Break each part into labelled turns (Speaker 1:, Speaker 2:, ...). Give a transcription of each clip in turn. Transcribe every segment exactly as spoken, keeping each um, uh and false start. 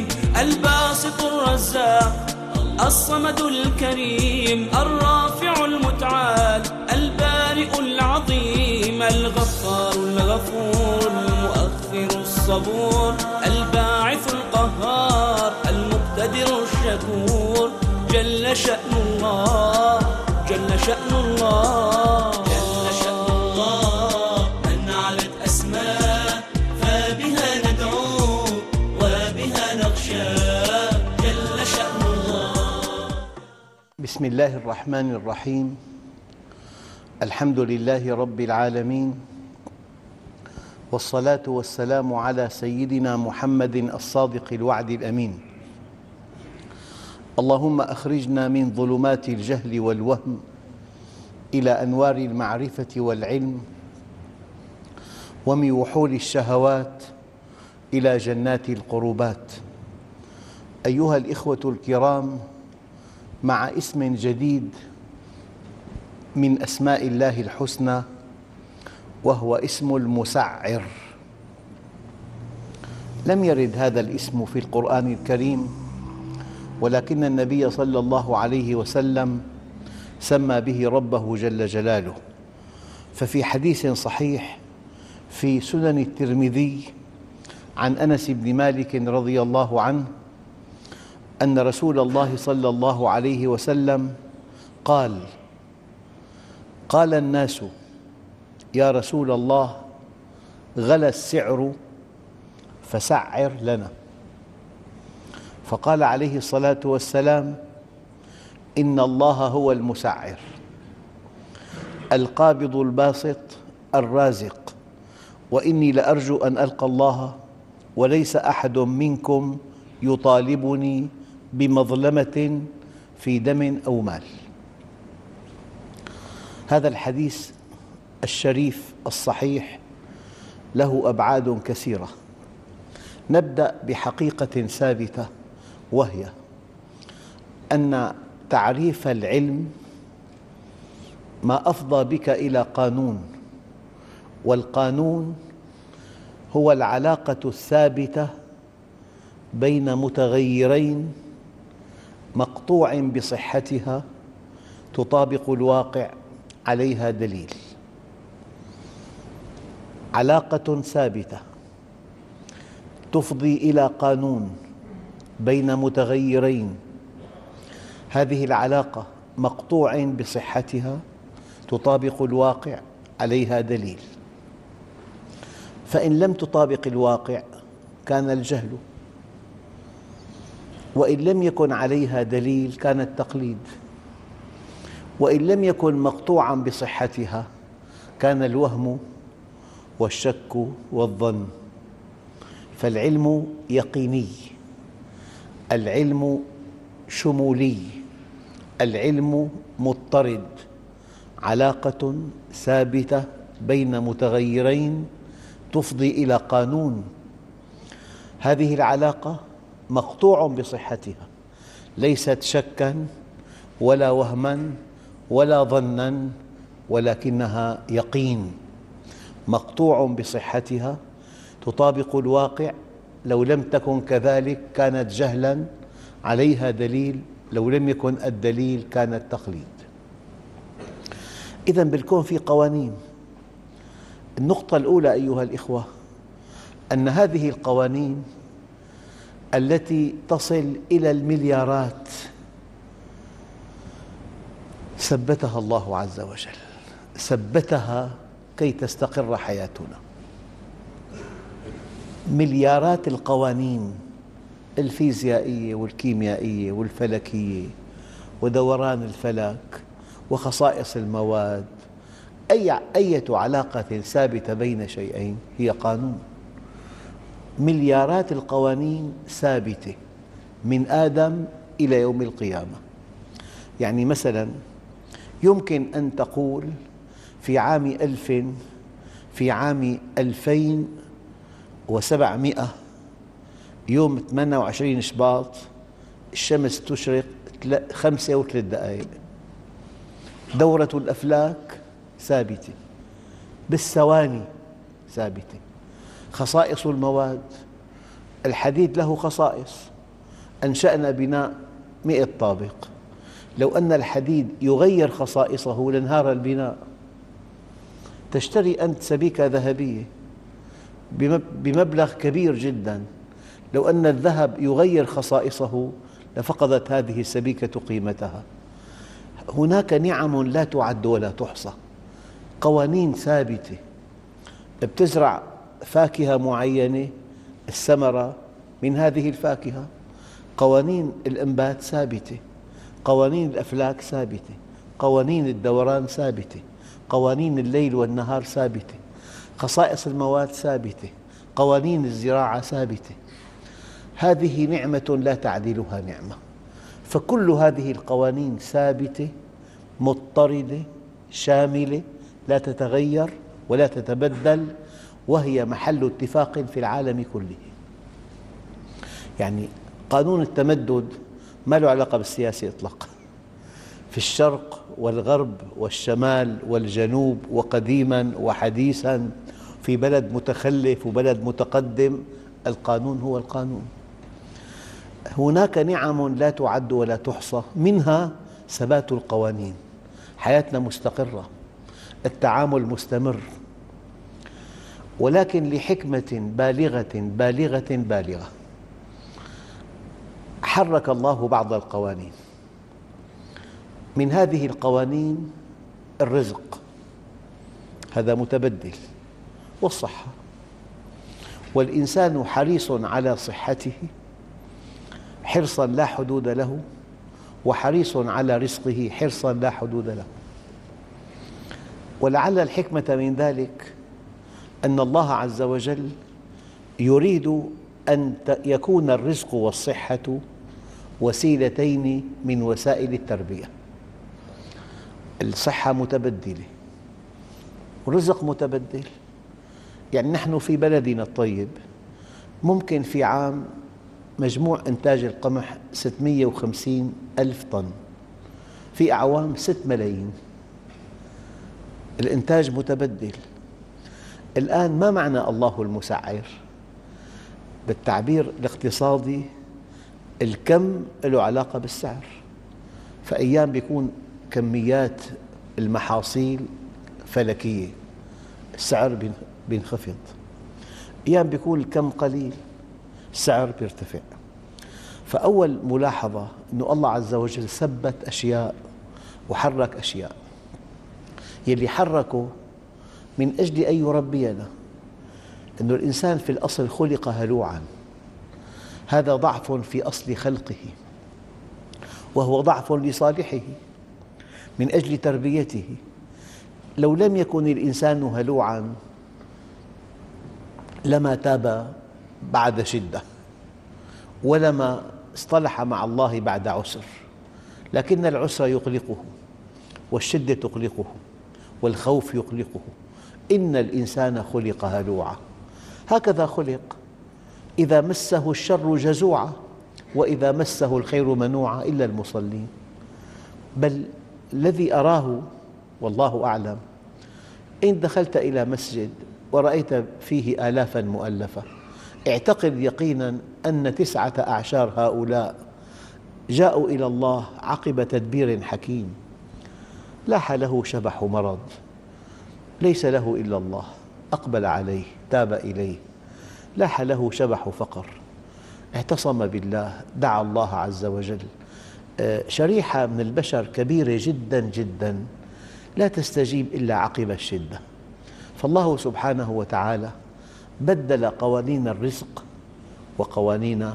Speaker 1: الباسط الرزاق الصمد الكريم الرافع المتعال البارئ العظيم الغفار الغفور المؤخر الصبور الباعث القهار المقتدر الشكور جل شأن الله جل شأن الله جل شأن الله من علت أسماء فبها ندعو وبها نخشى جل شأن الله.
Speaker 2: بسم الله الرحمن الرحيم. الحمد لله رب العالمين، والصلاة والسلام على سيدنا محمد الصادق الوعد الأمين. اللهم أخرجنا من ظلمات الجهل والوهم إلى أنوار المعرفة والعلم، ومن وحول الشهوات إلى جنات القربات. أيها الإخوة الكرام، مع اسم جديد من أسماء الله الحسنى، وهو اسم المسعر. لم يرد هذا الاسم في القرآن الكريم، ولكن النبي صلى الله عليه وسلم سمى به ربه جل جلاله. ففي حديث صحيح في سنن الترمذي عن أنس بن مالك رضي الله عنه أن رسول الله صلى الله عليه وسلم قال: قال الناس يا رسول الله غلى السعر فسعر لنا. فقال عليه الصلاة والسلام: إن الله هو المسعر القابض الباسط الرازق، وإني لأرجو أن ألقى الله وليس أحد منكم يطالبني بمظلمة في دم أو مال. هذا الحديث الشريف الصحيح له أبعاد كثيرة. نبدأ بحقيقة ثابتة، وهي أن تعريف العلم ما أفضى بك إلى قانون، والقانون هو العلاقة الثابتة بين متغيرين مقطوع بصحتها تطابق الواقع عليها دليل. علاقة ثابتة تفضي إلى قانون بين متغيرين، هذه العلاقة مقطوع بصحتها تطابق الواقع عليها دليل. فإن لم تطابق الواقع كان الجهل، وإن لم يكن عليها دليل كان التقليد، وإن لم يكن مقطوعاً بصحتها كان الوهم والشك والظن. فالعلم يقيني، العلم شمولي، العلم مضطرد، علاقة ثابتة بين متغيرين تفضي إلى قانون. هذه العلاقة مقطوع بصحتها، ليست شكاً ولا وهماً ولا ظناً، ولكنها يقين مقطوع بصحتها تطابق الواقع. لو لم تكن كذلك كانت جهلاً، عليها دليل، لو لم يكن الدليل كان التقليد. إذن بالكون في قوانين. النقطة الأولى أيها الإخوة أن هذه القوانين التي تصل إلى المليارات ثبتها الله عز وجل، ثبتها كي تستقر حياتنا. مليارات القوانين الفيزيائية والكيميائية والفلكية ودوران الفلك وخصائص المواد، أي أية علاقة ثابتة بين شيئين هي قانون. مليارات القوانين ثابتة من آدم إلى يوم القيامة. يعني مثلاً يمكن أن تقول في عام ألف في عام ألفين وسبعمئة يوم ثمانية وعشرين شباط الشمس تشرق خمسة وثلاث دقائق. دورة الأفلاك ثابتة بالثواني ثابتة. خصائص المواد، الحديد له خصائص أنشأنا بناء مئة طابق، لو أن الحديد يغير خصائصه لانهار البناء. تشتري أنت سبيكة ذهبية بمبلغ كبير جداً، لو أن الذهب يغير خصائصه لفقدت هذه السبيكة قيمتها. هناك نعم لا تعد ولا تحصى، قوانين ثابتة. بتزرع فاكهة معينة، الثمرة من هذه الفاكهة. قوانين الإنبات ثابتة، قوانين الأفلاك ثابتة، قوانين الدوران ثابتة، قوانين الليل والنهار ثابتة، خصائص المواد ثابتة، قوانين الزراعة ثابتة. هذه نعمة لا تعدلها نعمة. فكل هذه القوانين ثابتة مضطردة شاملة لا تتغير ولا تتبدل، وهي محل اتفاق في العالم كله. يعني قانون التمدد ما له علاقة بالسياسة إطلاقاً. في الشرق والغرب والشمال والجنوب وقديماً وحديثاً، في بلد متخلف وبلد متقدم، القانون هو القانون. هناك نعم لا تعد ولا تحصى، منها ثبات القوانين، حياتنا مستقرة، التعامل مستمر، ولكن لحكمة بالغة بالغة بالغة حرك الله بعض القوانين. من هذه القوانين الرزق، هذا متبدل، والصحة، والإنسان حريص على صحته حرصاً لا حدود له، وحريص على رزقه حرصاً لا حدود له. ولعل الحكمة من ذلك أن الله عز وجل يريد أن يكون الرزق والصحة وسيلتين من وسائل التربية. الصحة متبدلة والرزق متبدل. يعني نحن في بلدنا الطيب ممكن في عام مجموع إنتاج القمح ستمئة وخمسين ألف طن، في أعوام ستة ملايين. الإنتاج متبدل. الآن ما معنى الله المسعر؟ بالتعبير الاقتصادي الكم له علاقة بالسعر. فأيام بيكون كميات المحاصيل فلكية، السعر بينخفض. أيام بيكون الكم قليل، السعر بيرتفع. فأول ملاحظة أن الله عز وجل ثبت أشياء وحرك أشياء. يلي حركه من أجل أن يربينا، أن الإنسان في الأصل خلق هلوعاً، هذا ضعف في أصل خلقه، وهو ضعف لصالحه من أجل تربيته. لو لم يكن الإنسان هلوعاً لما تاب بعد شدة، ولما اصطلح مع الله بعد عسر، لكن العسر يقلقه، والشدة تقلقه، والخوف يقلقه. إن الإنسان خلق هلوعاً، هكذا خلق. إذا مسه الشر جزوعا، وإذا مسه الخير منوعا، إلا المصلين. بل الذي أراه والله أعلم، إن دخلت إلى مسجد ورأيت فيه آلافاً مؤلفة، اعتقد يقيناً أن تسعة أعشار هؤلاء جاءوا إلى الله عقب تدبير حكيم. لاح له شبح مرض، ليس له إلا الله، أقبل عليه، تاب إليه. لاح له شبح فقر، اعتصم بالله، دعا الله عز وجل. شريحة من البشر كبيرة جداً جداً لا تستجيب إلا عقب الشدة. فالله سبحانه وتعالى بدل قوانين الرزق وقوانين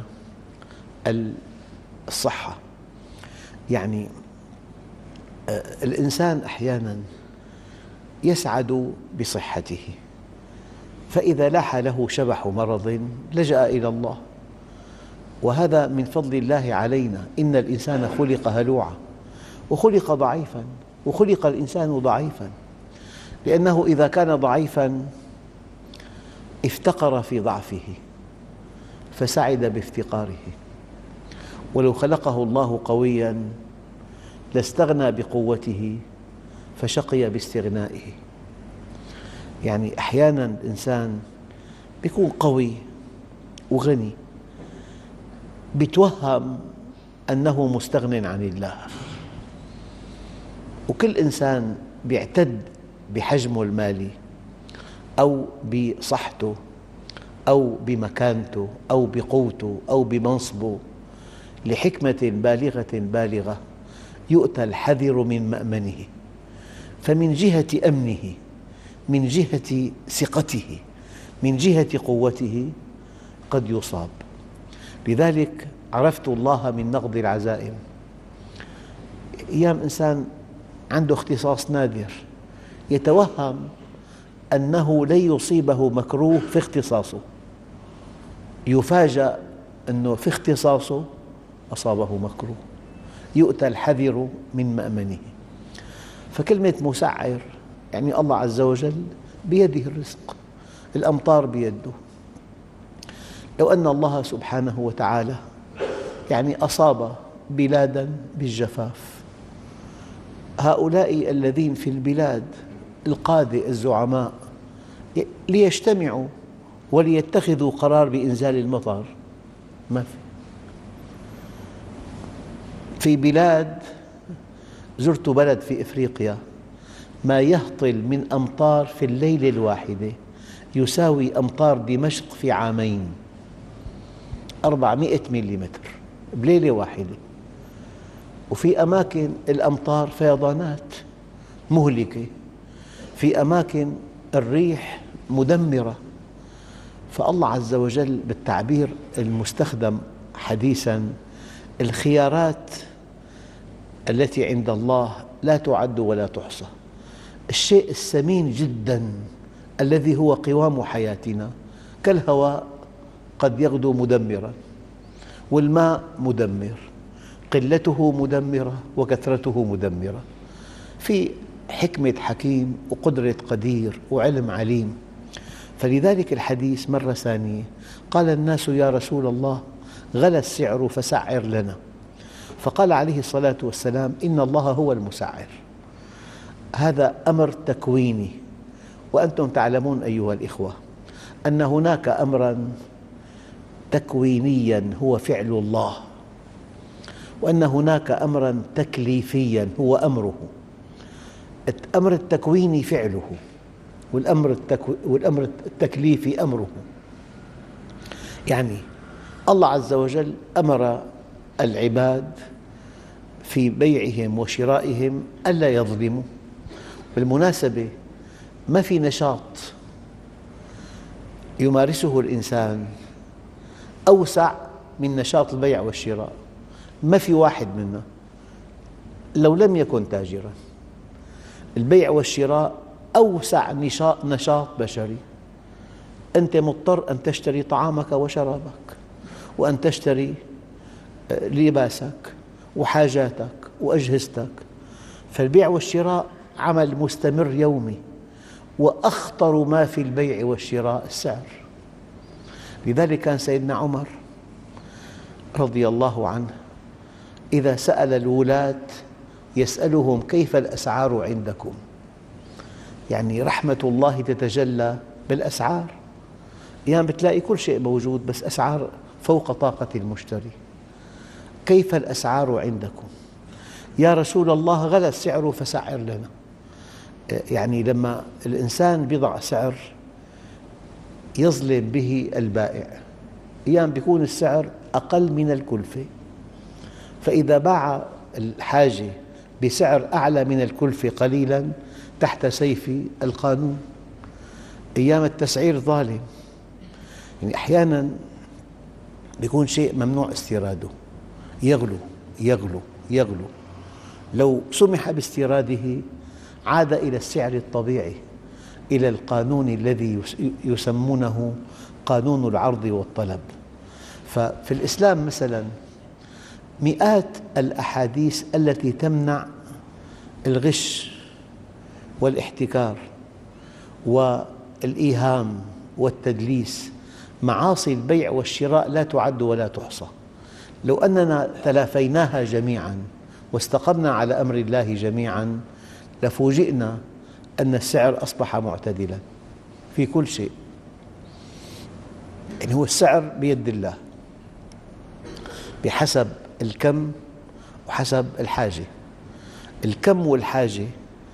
Speaker 2: الصحة. يعني الإنسان أحياناً يسعد بصحته، فإذا لاح له شبح مرض لجأ إلى الله، وهذا من فضل الله علينا. إن الإنسان خلق هلوعاً، وخلق ضعيفاً، وخلق الإنسان ضعيفاً، لأنه إذا كان ضعيفاً افتقر في ضعفه فسعد بافتقاره، ولو خلقه الله قوياً لاستغنى بقوته فشقي باستغنائه. يعني أحياناً الإنسان يكون قوي وغني، يتوهم أنه مستغن عن الله. وكل إنسان يعتد بحجمه المالي أو بصحته أو بمكانته أو بقوته أو بمنصبه لحكمة بالغة بالغة يؤتى الحذر من مأمنه، فمن جهة أمنه، من جهة ثقته، من جهة قوته قد يصاب. لذلك عرفت الله من نقض العزائم. أيام إنسان عنده اختصاص نادر يتوهم أنه لن يصيبه مكروه في اختصاصه، يفاجأ أنه في اختصاصه أصابه مكروه، يؤتى الحذر من مأمنه. فكلمة مسعر يعني الله عز وجل بيده الرزق، الأمطار بيده. لو أن الله سبحانه وتعالى يعني أصاب بلادا بالجفاف، هؤلاء الذين في البلاد القادة الزعماء ليجتمعوا وليتخذوا قرار بإنزال المطر، ما في. في بلاد، زرت بلد في إفريقيا ما يهطل من أمطار في الليلة الواحدة يساوي أمطار دمشق في عامين، أربعمئة مليمتر بليلة واحدة. وفي أماكن الأمطار فيضانات مهلكة، في أماكن الريح مدمرة. فالله عز وجل بالتعبير المستخدم حديثاً الخيارات التي عند الله لا تعد ولا تحصى. الشيء الثمين جداً الذي هو قوام حياتنا كالهواء قد يغدو مدمراً، والماء مدمر، قلته مدمرة وكثرته مدمرة. في حكمة حكيم وقدرة قدير وعلم عليم. فلذلك الحديث مرة ثانية قال الناس يا رسول الله غلى السعر فسعر لنا، فقال عليه الصلاة والسلام إن الله هو المسعر. هذا أمر تكويني، وأنتم تعلمون أيها الإخوة أن هناك أمراً تكوينياً هو فعل الله، وأن هناك أمراً تكليفياً هو أمره. الأمر التكويني فعله، والأمر, التكو... والأمر التكليفي أمره. يعني الله عز وجل أمر العباد في بيعهم وشرائهم ألا يظلموا. بالمناسبة ما في نشاط يمارسه الإنسان أوسع من نشاط البيع والشراء، ما في واحد منا لو لم يكن تاجراً. البيع والشراء أوسع نشاط بشري. أنت مضطر أن تشتري طعامك وشرابك، وأن تشتري لباسك وحاجاتك وأجهزتك. فالبيع والشراء عمل مستمر يومي، وأخطر ما في البيع والشراء السعر. لذلك كان سيدنا عمر رضي الله عنه إذا سأل الولاة يسألهم كيف الأسعار عندكم، يعني رحمة الله تتجلى بالأسعار. يعني بتلاقي كل شيء موجود بس أسعار فوق طاقة المشتري. كيف الأسعار عندكم؟ يا رسول الله غلى السعر فسعر لنا. يعني لما الإنسان يضع سعر يظلم به البائع، أيام بيكون السعر أقل من الكلفة، فإذا باع الحاجة بسعر أعلى من الكلفة قليلاً تحت سيف القانون. أيام التسعير ظالم. يعني أحياناً يكون شيء ممنوع استيراده يغلو يغلو يغلو، لو سمح باستيراده عاد إلى السعر الطبيعي، إلى القانون الذي يسمونه قانون العرض والطلب. ففي الإسلام مثلاً مئات الأحاديث التي تمنع الغش والاحتكار والإيهام والتدليس. معاصي البيع والشراء لا تعد ولا تحصى. لو أننا تلافيناها جميعاً واستقمنا على أمر الله جميعاً لفوجئنا أن السعر أصبح معتدلاً في كل شيء. يعني هو السعر بيد الله. بحسب الكم وحسب الحاجة. الكم والحاجة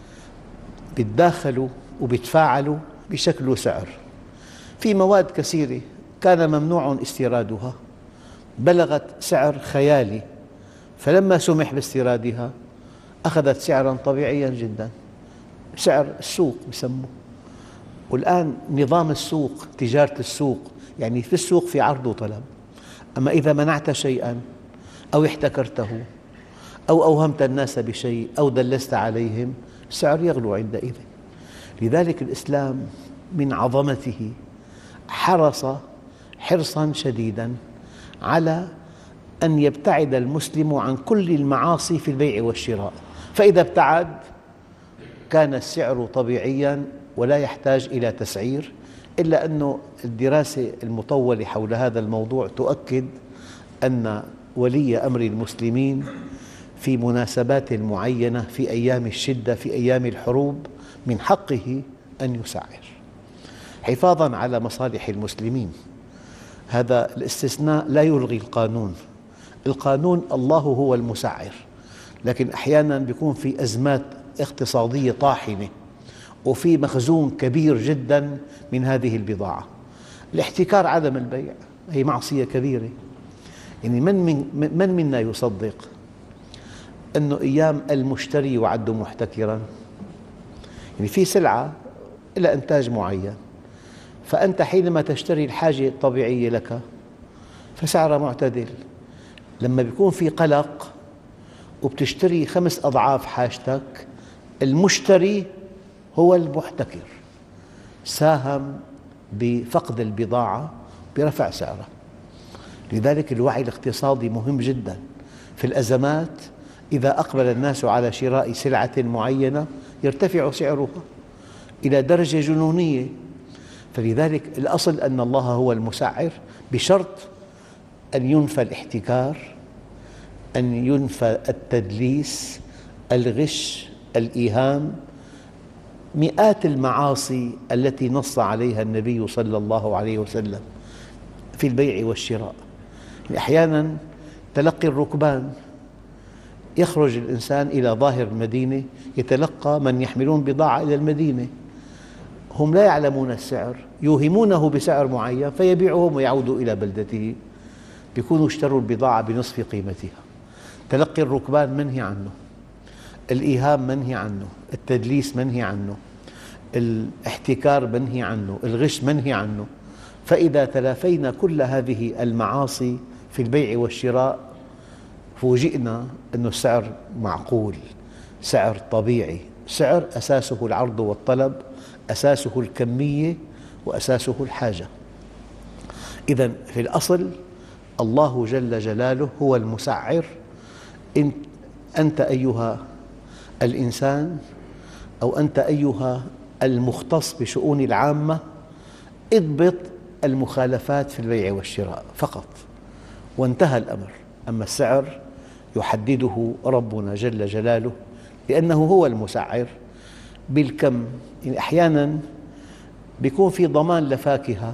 Speaker 2: بيتداخلوا وبيتفاعلوا بشكل سعر. في مواد كثيرة كان ممنوع استيرادها بلغت سعر خيالي، فلما سمح باستيرادها أخذت سعراً طبيعياً جداً، سعر السوق يسموه. والآن نظام السوق، تجارة السوق، يعني في السوق في عرض وطلب، أما إذا منعت شيئاً أو احتكرته أو أوهمت الناس بشيء أو دلست عليهم، السعر يغلو عندئذ. لذلك الإسلام من عظمته حرص حرصاً شديداً على أن يبتعد المسلم عن كل المعاصي في البيع والشراء، فإذا ابتعد كان السعر طبيعياً ولا يحتاج إلى تسعير. إلا أن الدراسة المطولة حول هذا الموضوع تؤكد أن ولي أمر المسلمين في مناسبات معينة، في أيام الشدة، في أيام الحروب، من حقه أن يسعر حفاظاً على مصالح المسلمين. هذا الاستثناء لا يلغي القانون. القانون الله هو المسعر، لكن أحياناً يكون في أزمات اقتصادية طاحنة وفي مخزون كبير جداً من هذه البضاعة. الاحتكار عدم البيع هي معصية كبيرة. يعني من, من, من منا يصدق أنه أيام المشتري يعد محتكراً؟ يعني في سلعة إلى إنتاج معين، فأنت حينما تشتري الحاجة الطبيعية لك فسعرها معتدل. لما يكون في قلق وبتشتري خمس أضعاف حاجتك، المشتري هو المحتكر، ساهم بفقد البضاعة برفع سعرها. لذلك الوعي الاقتصادي مهم جداً. في الأزمات إذا أقبل الناس على شراء سلعة معينة يرتفع سعرها إلى درجة جنونية. فلذلك الأصل أن الله هو المسعر، بشرط أن ينفى الاحتكار، أن ينفى التدليس، الغش، الإيهام، مئات المعاصي التي نص عليها النبي صلى الله عليه وسلم في البيع والشراء. أحياناً تلقي الركبان، يخرج الإنسان إلى ظاهر المدينة يتلقى من يحملون بضاعة إلى المدينة، هم لا يعلمون السعر، يوهمونه بسعر معين فيبيعهم ويعودوا إلى بلدته، يكونوا اشتروا البضاعة بنصف قيمتها. تلقي الركبان منهي عنه، الإيهام منهي عنه، التدليس منهي عنه، الاحتكار منهي عنه، الغش منهي عنه. فإذا تلافينا كل هذه المعاصي في البيع والشراء فوجئنا أن السعر معقول، سعر طبيعي، سعر أساسه العرض والطلب، أساسه الكمية وأساسه الحاجة. إذن في الأصل الله جل جلاله هو المسعر. أنت أيها الإنسان أو أنت أيها المختص بشؤون العامة اضبط المخالفات في البيع والشراء فقط وانتهى الأمر. أما السعر يحدده ربنا جل جلاله لأنه هو المسعر بالكم. يعني أحياناً يكون في ضمان لفاكهة،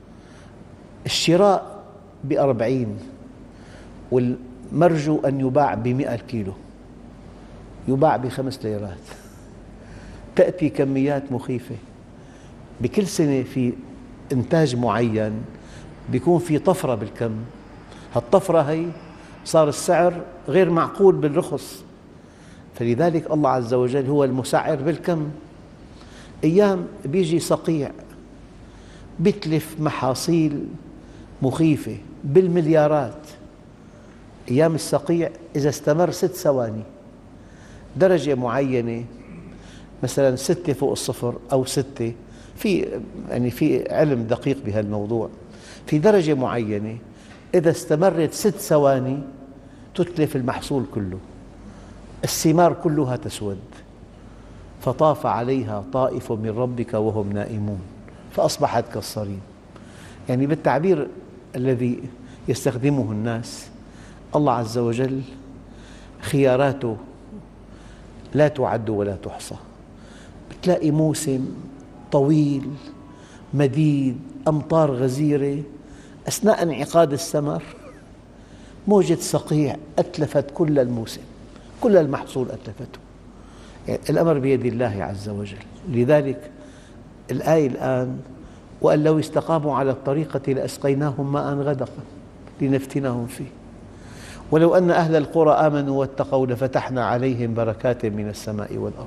Speaker 2: الشراء بأربعين والمرجو أن يباع بمئة كيلو، يباع بخمس ليرات، تأتي كميات مخيفة. بكل سنة في إنتاج معين يكون في طفرة بالكم، هالطفرة هي صار السعر غير معقول بالرخص. فلذلك الله عز وجل هو المسعر بالكم. أيام بيجي صقيع بيتلف محاصيل مخيفة بالمليارات. أيام الصقيع إذا استمر ست ثواني، درجة معينة مثلاً ستة فوق الصفر أو ستة، في يعني في علم دقيق بهالموضوع، في درجة معينة إذا استمرت ست ثواني تتلف المحصول كله، الثمار كلها تسود. فطاف عليها طائف من ربك وهم نائمون فأصبحت كالصريم. يعني بالتعبير الذي يستخدمه الناس، الله عز وجل خياراته لا تعد ولا تحصى. بتلاقي موسم طويل مديد، أمطار غزيرة، أثناء انعقاد الثمر موجة صقيع أتلفت كل الموسم، كل المحصول أتلفته. يعني الأمر بيد الله عز وجل. لذلك الآية الآن: وأن لو استقاموا على الطريقة لأسقيناهم ماء غدقا لنفتنهم فيه ولو أن أهل القرى آمنوا واتقوا لفتحنا عليهم بركات من السماء والأرض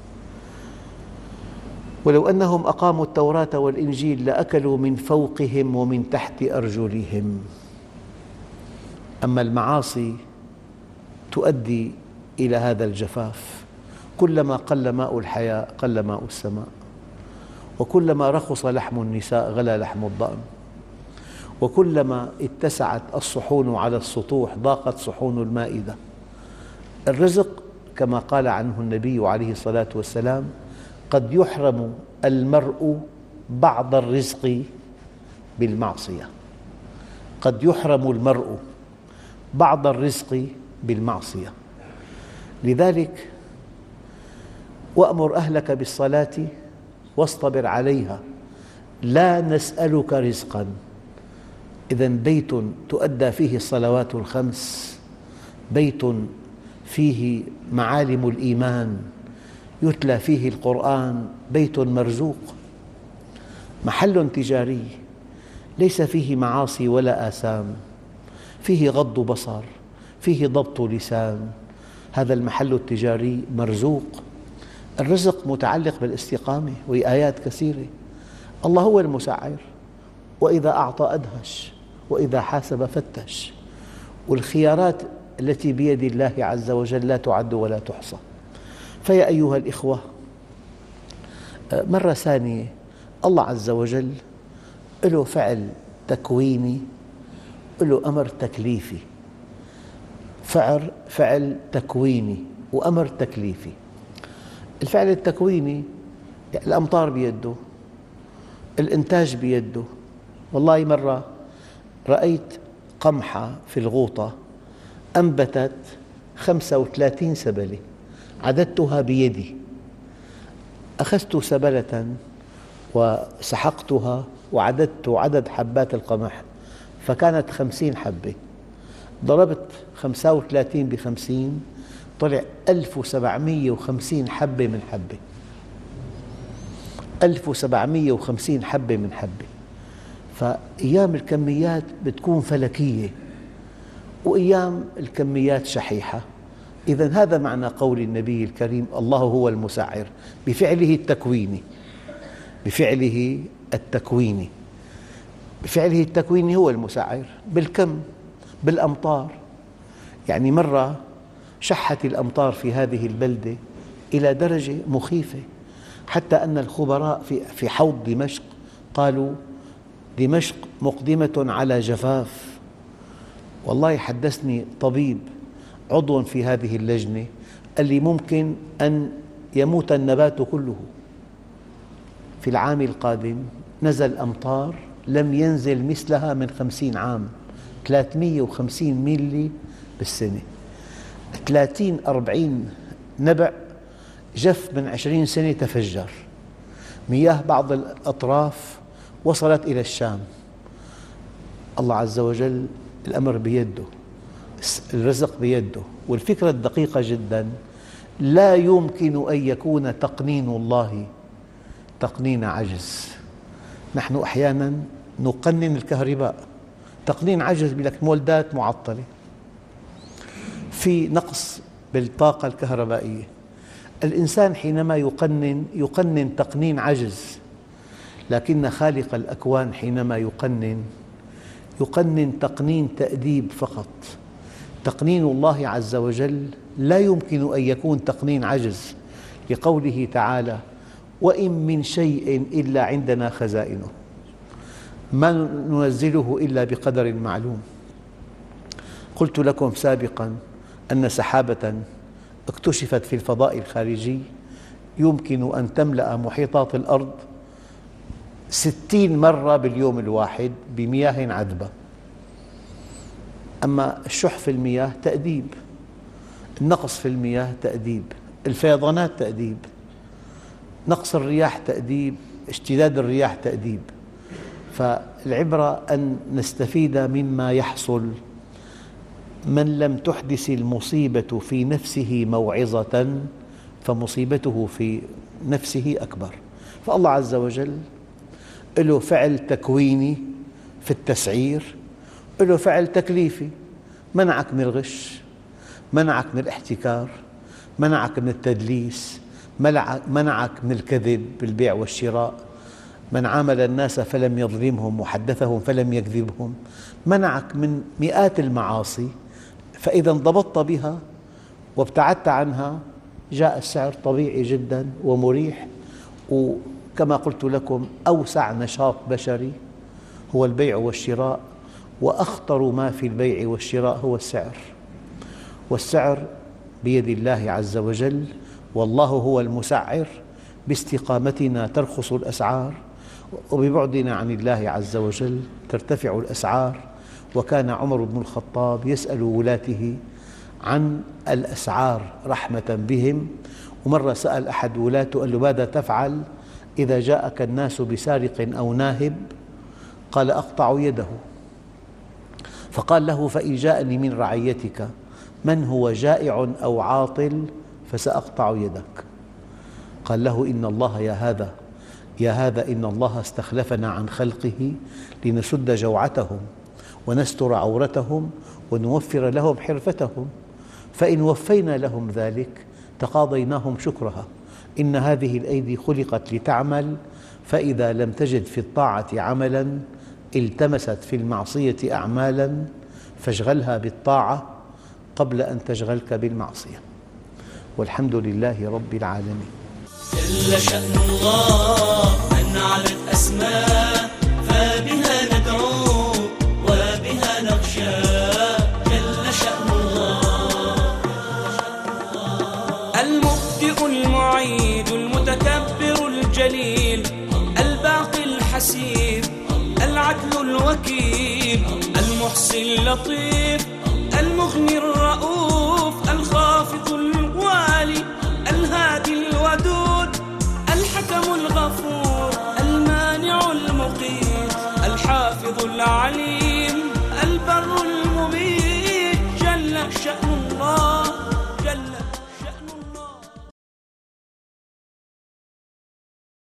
Speaker 2: ولو أنهم أقاموا التوراة والإنجيل لأكلوا من فوقهم ومن تحت أرجلهم. أما المعاصي تؤدي إلى هذا الجفاف. كلما قل ماء الحياة قل ماء السماء، وكلما رخص لحم النساء غلا لحم الضأن، وكلما اتسعت الصحون على السطوح ضاقت صحون المائدة. الرزق كما قال عنه النبي عليه الصلاة والسلام: قد يحرم المرء بعض الرزق بالمعصية. قد يحرم المرء بعض الرزق بالمعصية. لذلك وأمر أهلك بالصلاة واصطبر عليها لا نسألك رزقاً. إذن بيت تؤدى فيه الصلوات الخمس، بيت فيه معالم الإيمان، يتلى فيه القرآن، بيت مرزوق. محل تجاري ليس فيه معاصي ولا آثام، فيه غض بصر، فيه ضبط لسان. هذا المحل التجاري مرزوق. الرزق متعلق بالاستقامة، وآيات كثيرة. الله هو المسعر، وإذا أعطى أدهش، وإذا حاسب فتش. والخيارات التي بيد الله عز وجل لا تعد ولا تحصى. فيا أيها الإخوة، مرة ثانية الله عز وجل له فعل تكويني، له أمر تكليفي. فعل فعل تكويني وأمر تكليفي. الفعل التكويني الأمطار بيده، الإنتاج بيده. والله مرة رأيت قمحة في الغوطة أنبتت خمسة وثلاثين سبلة، عددتها بيدي. أخذت سبلة وسحقتها وعددت عدد حبات القمح فكانت خمسين حبة. ضربت خمسة وثلاثين بخمسين طلع ألف وسبعمئة وخمسين حبة من حبة. ألف وسبعمئة وخمسين حبة من حبة. فأيام الكميات بتكون فلكية وأيام الكميات شحيحة. إذن هذا معنى قول النبي الكريم: الله هو المسعر، بفعله التكويني. بفعله التكويني بفعله التكويني هو المسعر بالكم، بالأمطار. يعني مرة شحت الأمطار في هذه البلدة إلى درجة مخيفة، حتى أن الخبراء في حوض دمشق قالوا: دمشق مقدمة على جفاف. والله حدثني طبيب عضو في هذه اللجنة قال لي: ممكن أن يموت النبات كله. في العام القادم نزل أمطار لم ينزل مثلها من خمسين عام، ثلاثمئة وخمسين ميلي بالسنة. ثلاثين أربعين نبع جف من عشرين سنة تفجر. مياه بعض الأطراف وصلت إلى الشام. الله عز وجل الأمر بيده، الرزق بيده. والفكرة الدقيقة جدا: لا يمكن أن يكون تقنين الله تقنين عجز. نحن أحيانا نقنن الكهرباء، تقنين عجز، بلك مولدات معطلة، في نقص بالطاقة الكهربائية. الإنسان حينما يقنن يقنن تقنين عجز، لكن خالق الأكوان حينما يقنن يقنن تقنين تأديب فقط. تقنين الله عز وجل لا يمكن أن يكون تقنين عجز، لقوله تعالى: وإن من شيء إلا عندنا خزائنه ما ننزله إلا بقدر معلوم. قلت لكم سابقاً أن سحابة اكتشفت في الفضاء الخارجي يمكن أن تملأ محيطات الأرض ستين مرة باليوم الواحد بمياه عذبة. أما الشح في المياه تأديب، النقص في المياه تأديب، الفيضانات تأديب، نقص الرياح تأديب، اشتداد الرياح تأديب. فالعبرة أن نستفيد مما يحصل من لم تحدث المصيبة في نفسه موعظة فمصيبته في نفسه أكبر. فالله عز وجل له فعل تكويني في التسعير، له فعل تكليفي، منعك من الغش، منعك من الاحتكار، منعك من التدليس، منعك من الكذب بالبيع والشراء، من عامل الناس فلم يظلمهم وحدثهم فلم يكذبهم، منعك من مئات المعاصي. فإذا انضبطت بها وابتعدت عنها جاء السعر طبيعي جدا ومريح. وكما قلت لكم أوسع نشاط بشري هو البيع والشراء، وأخطر ما في البيع والشراء هو السعر، والسعر بيد الله عز وجل، والله هو المسعر. باستقامتنا ترخص الأسعار، وببعدنا عن الله عز وجل ترتفع الأسعار. وكان عمر بن الخطاب يسأل ولاته عن الأسعار رحمة بهم. ومرة سأل أحد ولاته قال له: ماذا تفعل إذا جاءك الناس بسارق أو ناهب؟ قال: أقطع يده. فقال له: فإن جاءني من رعيتك من هو جائع أو عاطل فسأقطع يدك. قال له: إن الله يا هذا يا هذا إن الله استخلفنا عن خلقه لنسد جوعتهم ونستر عورتهم ونوفر لهم حرفتهم، فإن وفينا لهم ذلك تقاضيناهم شكرها. إن هذه الأيدي خلقت لتعمل، فإذا لم تجد في الطاعة عملاً التمست في المعصية أعمالاً، فاشغلها بالطاعة قبل أن تشغلك بالمعصية. والحمد لله رب العالمين.
Speaker 1: جل شأن الله من علت أسماء، فبها ندعو وبها نخشى. جل شأن الله المبدئ المعيد المتكبر الجليل الباقي الحسيب العدل الوكيل المحصي اللطيف المغني الرؤوف الخافض الوالي الهادي الودود الحكم الغفور المانع المقيت الحافظ العليم البر المبين. جل شأن الله